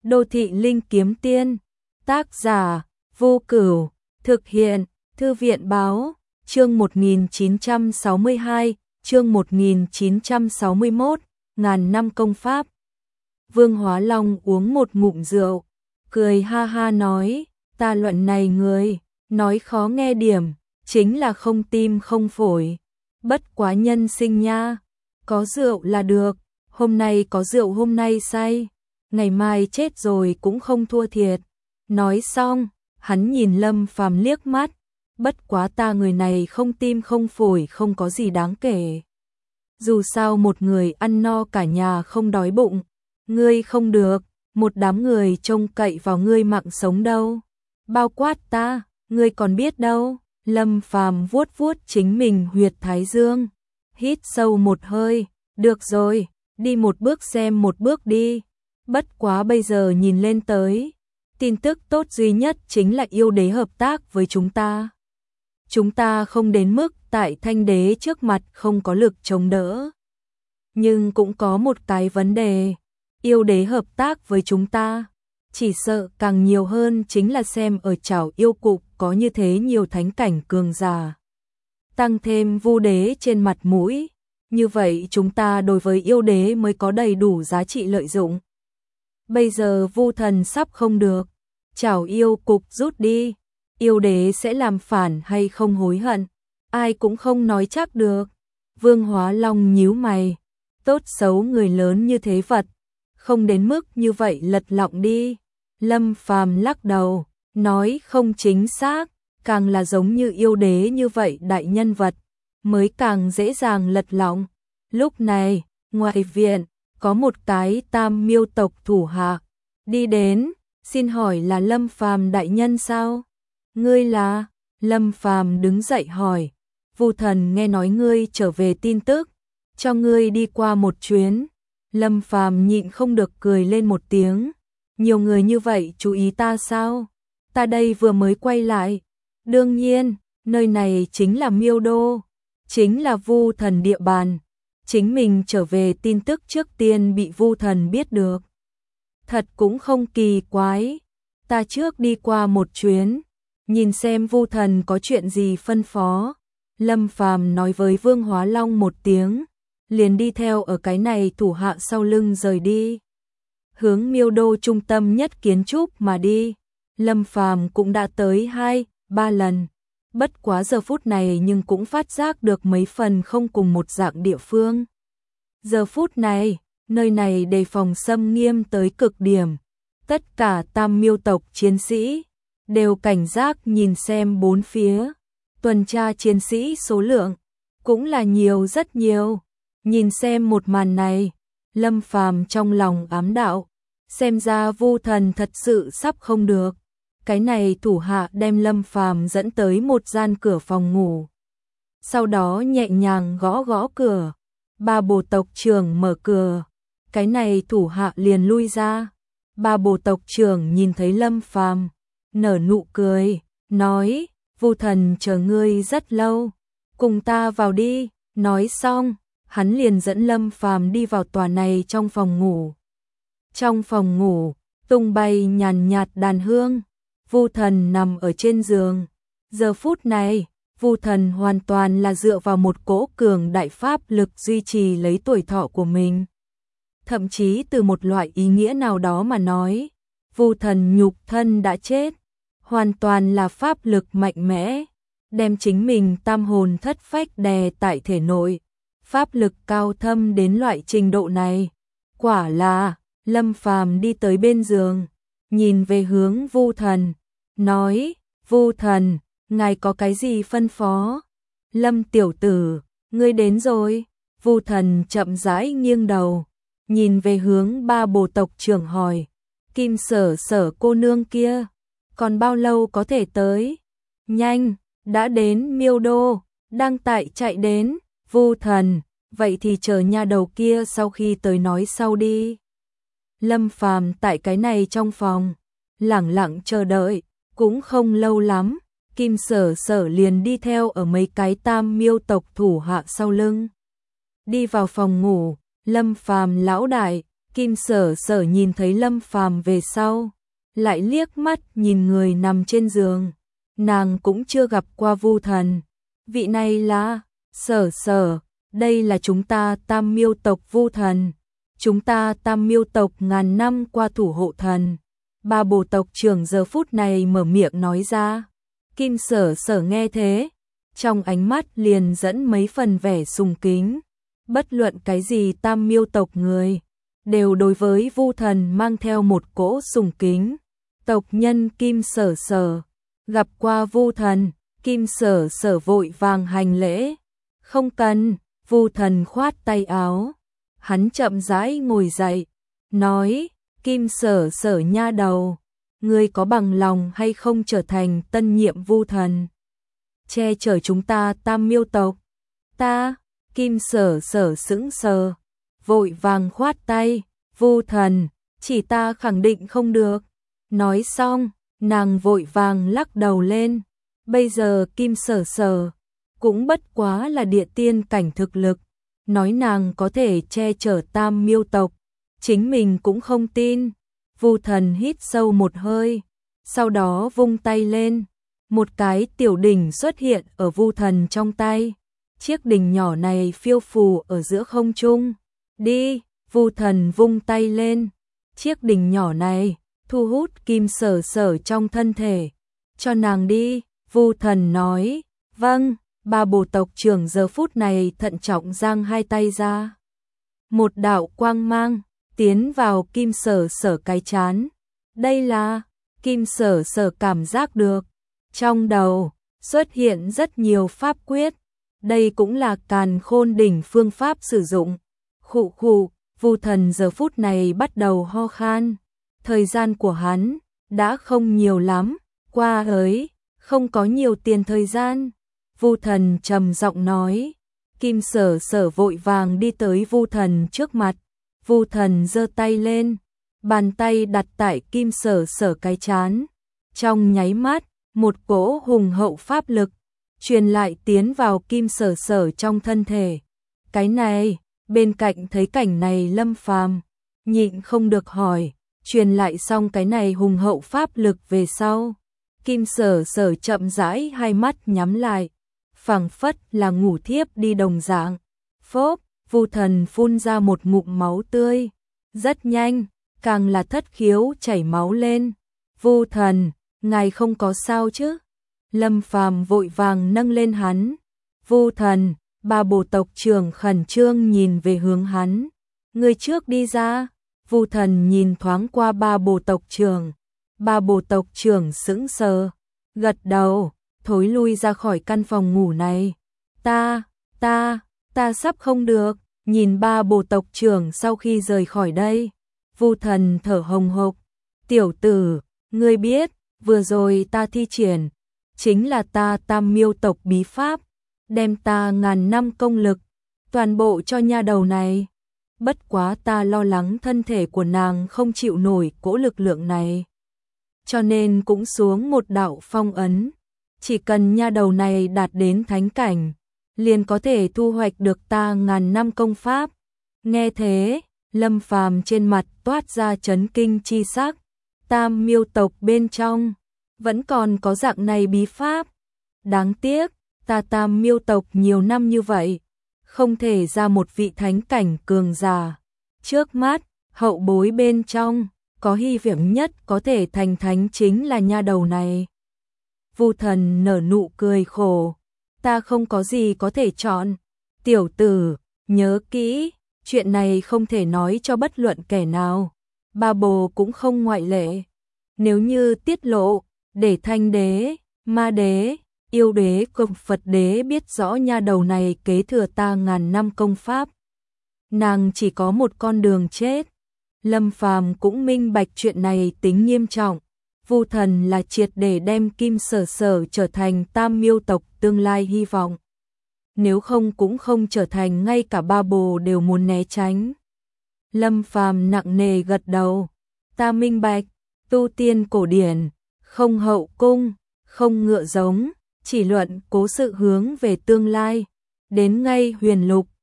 Đô thị linh kiếm tiên. Tác giả Vô Cửu. Thực hiện Thư viện báo. Chương 1962, chương 1961, ngàn năm công pháp. Vương Hóa Long uống một ngụm rượu, cười ha ha nói, ta luận này người, nói khó nghe điểm, chính là không tim không phổi. Bất quá nhân sinh nha, có rượu là được, hôm nay có rượu hôm nay say, ngày mai chết rồi cũng không thua thiệt. Nói xong, hắn nhìn Lâm Phàm liếc mắt, bất quá ta người này không tim không phổi không có gì đáng kể. Dù sao một người ăn no cả nhà không đói bụng, ngươi không được, một đám người trông cậy vào ngươi mạng sống đâu. Bao quát ta, ngươi còn biết đâu. Lâm Phàm vuốt vuốt chính mình huyệt thái dương, hít sâu một hơi, được rồi, đi một bước xem một bước đi. Bất quá bây giờ nhìn lên tới, tin tức tốt duy nhất chính là yêu đế hợp tác với chúng ta. Chúng ta không đến mức tại Thanh đế trước mặt không có lực chống đỡ. Nhưng cũng có một cái vấn đề, yêu đế hợp tác với chúng ta, chỉ sợ càng nhiều hơn chính là xem ở Trảo Yêu Cục có như thế nhiều thánh cảnh cường giả. Tăng thêm Vu đế trên mặt mũi, như vậy chúng ta đối với yêu đế mới có đầy đủ giá trị lợi dụng. Bây giờ Vu thần sắp không được, Trảo Yêu Cục rút đi, yêu đế sẽ làm phản hay không hối hận, ai cũng không nói chắc được. Vương Hóa Long nhíu mày, tốt xấu người lớn như thế vật, không đến mức như vậy lật lọng đi. Lâm Phàm lắc đầu, nói không chính xác, càng là giống như yêu đế như vậy đại nhân vật, mới càng dễ dàng lật lọng. Lúc này, ngoài viện, có một cái Tam Miêu tộc thủ hạ đi đến, xin hỏi là Lâm Phàm đại nhân sao? Ngươi là? Lâm Phàm đứng dậy hỏi, Vu thần nghe nói ngươi trở về tin tức, cho ngươi đi qua một chuyến. Lâm Phàm nhịn không được cười lên một tiếng, nhiều người như vậy chú ý ta sao? Ta đây vừa mới quay lại. Đương nhiên, nơi này chính là Miêu Đô, chính là Vu thần địa bàn. Chính mình trở về tin tức trước tiên bị Vu thần biết được. Thật cũng không kỳ quái, ta trước đi qua một chuyến, nhìn xem Vu thần có chuyện gì phân phó. Lâm Phàm nói với Vương Hóa Long một tiếng, liền đi theo ở cái này thủ hạ sau lưng rời đi. Hướng Miêu Đô trung tâm nhất kiến trúc mà đi. Lâm Phàm cũng đã tới 2-3 lần, bất quá giờ phút này nhưng cũng phát giác được mấy phần không cùng một dạng địa phương. Giờ phút này, nơi này đề phòng xâm nghiêm tới cực điểm, tất cả Tam Miêu tộc chiến sĩ đều cảnh giác nhìn xem bốn phía, tuần tra chiến sĩ số lượng cũng là nhiều rất nhiều. Nhìn xem một màn này, Lâm Phàm trong lòng ám đạo, xem ra Vu thần thật sự sắp không được. Cái này thủ hạ đem Lâm Phàm dẫn tới một gian cửa phòng ngủ. Sau đó nhẹ nhàng gõ gõ cửa. Ba Bồ tộc trưởng mở cửa. Cái này thủ hạ liền lui ra. Ba Bồ tộc trưởng nhìn thấy Lâm Phàm, nở nụ cười, nói, Vu thần chờ ngươi rất lâu, cùng ta vào đi. Nói xong, hắn liền dẫn Lâm Phàm đi vào tòa này trong phòng ngủ. Trong phòng ngủ, tung bay nhàn nhạt đàn hương. Vu thần nằm ở trên giường. Giờ phút này, Vu thần hoàn toàn là dựa vào một cỗ cường đại pháp lực duy trì lấy tuổi thọ của mình. Thậm chí từ một loại ý nghĩa nào đó mà nói, Vu thần nhục thân đã chết, hoàn toàn là pháp lực mạnh mẽ, đem chính mình tam hồn thất phách đè tại thể nội. Pháp lực cao thâm đến loại trình độ này, quả là. Lâm Phàm đi tới bên giường, nhìn về hướng Vu thần, nói, Vu thần, ngài có cái gì phân phó? Lâm tiểu tử, ngươi đến rồi. Vu thần chậm rãi nghiêng đầu, nhìn về hướng ba Bồ tộc trưởng hỏi, Kim Sở Sở cô nương kia, còn bao lâu có thể tới? Nhanh, đã đến Miêu Đô, đang tại chạy đến. Vu thần, vậy thì chờ nha đầu kia sau khi tới nói sau đi. Lâm Phàm tại cái này trong phòng, lẳng lặng chờ đợi, cũng không lâu lắm, Kim Sở Sở liền đi theo ở mấy cái Tam Miêu tộc thủ hạ sau lưng. Đi vào phòng ngủ, Lâm Phàm lão đại, Kim Sở Sở nhìn thấy Lâm Phàm về sau, lại liếc mắt nhìn người nằm trên giường. Nàng cũng chưa gặp qua Vu Thần. Vị này là Sở Sở, đây là chúng ta Tam Miêu tộc Vu Thần. Chúng ta Tam Miêu tộc ngàn năm qua thủ hộ thần. Ba Bồ tộc trưởng giờ phút này mở miệng nói ra. Kim Sở Sở nghe thế, trong ánh mắt liền dẫn mấy phần vẻ sùng kính. Bất luận cái gì Tam Miêu tộc người, đều đối với Vu Thần mang theo một cỗ sùng kính. Tộc nhân Kim Sở Sở gặp qua Vu Thần, Kim Sở Sở vội vàng hành lễ. Không cần, Vu Thần khoát tay áo. Hắn chậm rãi ngồi dậy, nói, Kim Sở Sở nha đầu, ngươi có bằng lòng hay không trở thành tân nhiệm Vu Thần, che chở chúng ta Tam Miêu tộc? Ta, Kim Sở Sở sững sờ, vội vàng khoát tay, Vu Thần, chỉ ta khẳng định không được. Nói xong, nàng vội vàng lắc đầu lên. Bây giờ Kim Sở Sở cũng bất quá là địa tiên cảnh thực lực, nói nàng có thể che chở Tam Miêu tộc, chính mình cũng không tin. Vu Thần hít sâu một hơi, sau đó vung tay lên, một cái tiểu đỉnh xuất hiện ở Vu Thần trong tay. Chiếc đỉnh nhỏ này phiêu phù ở giữa không trung. Đi, Vu Thần vung tay lên, chiếc đỉnh nhỏ này thu hút Kim Sở Sở trong thân thể. Cho nàng đi, Vu Thần nói. Vâng. Ba Bồ tộc trưởng giờ phút này thận trọng giang hai tay ra. Một đạo quang mang tiến vào Kim Sở Sở cái chán. Đây là, Kim Sở Sở cảm giác được, trong đầu xuất hiện rất nhiều pháp quyết. Đây cũng là Càn Khôn đỉnh phương pháp sử dụng. Khụ khụ, Vu Thần giờ phút này bắt đầu ho khan. Thời gian của hắn đã không nhiều lắm, qua ấy, không có nhiều tiền thời gian. Vu Thần trầm giọng nói. Kim Sở Sở vội vàng đi tới Vu Thần trước mặt. Vu Thần giơ tay lên, bàn tay đặt tại Kim Sở Sở cái chán. Trong nháy mắt, một cỗ hùng hậu pháp lực truyền lại tiến vào Kim Sở Sở trong thân thể. Cái này, bên cạnh thấy cảnh này Lâm Phàm nhịn không được hỏi, truyền lại xong cái này hùng hậu pháp lực về sau, Kim Sở Sở chậm rãi hai mắt nhắm lại, phảng phất là ngủ thiếp đi đồng dạng. Phốp, Vu Thần phun ra một ngụm máu tươi, rất nhanh, càng là thất khiếu chảy máu lên. Vu Thần, ngài không có sao chứ? Lâm Phàm vội vàng nâng lên hắn. Vu Thần, Ba Bồ tộc trưởng khẩn trương nhìn về hướng hắn. Người trước đi ra. Vu Thần nhìn thoáng qua Ba Bồ tộc trưởng. Ba Bồ tộc trưởng sững sờ, gật đầu, thối lui ra khỏi căn phòng ngủ này. Ta sắp không được. Nhìn Ba Bồ tộc trưởng sau khi rời khỏi đây, Vu Thần thở hồng hộc. Tiểu tử, ngươi biết, vừa rồi ta thi triển chính là ta Tam Miêu tộc bí pháp, đem ta ngàn năm công lực toàn bộ cho nha đầu này. Bất quá ta lo lắng thân thể của nàng không chịu nổi cỗ lực lượng này, cho nên cũng xuống một đạo phong ấn. Chỉ cần nha đầu này đạt đến thánh cảnh, liền có thể thu hoạch được ta ngàn năm công pháp. Nghe thế, Lâm Phàm trên mặt toát ra chấn kinh chi sắc. Tam Miêu tộc bên trong vẫn còn có dạng này bí pháp. Đáng tiếc, ta Tam Miêu tộc nhiều năm như vậy, không thể ra một vị thánh cảnh cường giả. Trước mắt, hậu bối bên trong, có hy vọng nhất có thể thành thánh chính là nha đầu này. Vu Thần nở nụ cười khổ. Ta không có gì có thể chọn. Tiểu tử, nhớ kỹ, chuyện này không thể nói cho bất luận kẻ nào. Ba Bồ cũng không ngoại lệ. Nếu như tiết lộ, để Thanh đế, Ma đế, Yêu đế cùng Phật đế biết rõ nha đầu này kế thừa ta ngàn năm công pháp, nàng chỉ có một con đường chết. Lâm Phàm cũng minh bạch chuyện này tính nghiêm trọng. Vu Thần là triệt để đem Kim Sở Sở trở thành Tam Miêu tộc tương lai hy vọng. Nếu không cũng không trở thành ngay cả Ba Bồ đều muốn né tránh. Lâm Phàm nặng nề gật đầu. Ta minh bạch, tu tiên cổ điển, không hậu cung, không ngựa giống, chỉ luận cố sự hướng về tương lai. Đến ngay huyền lục,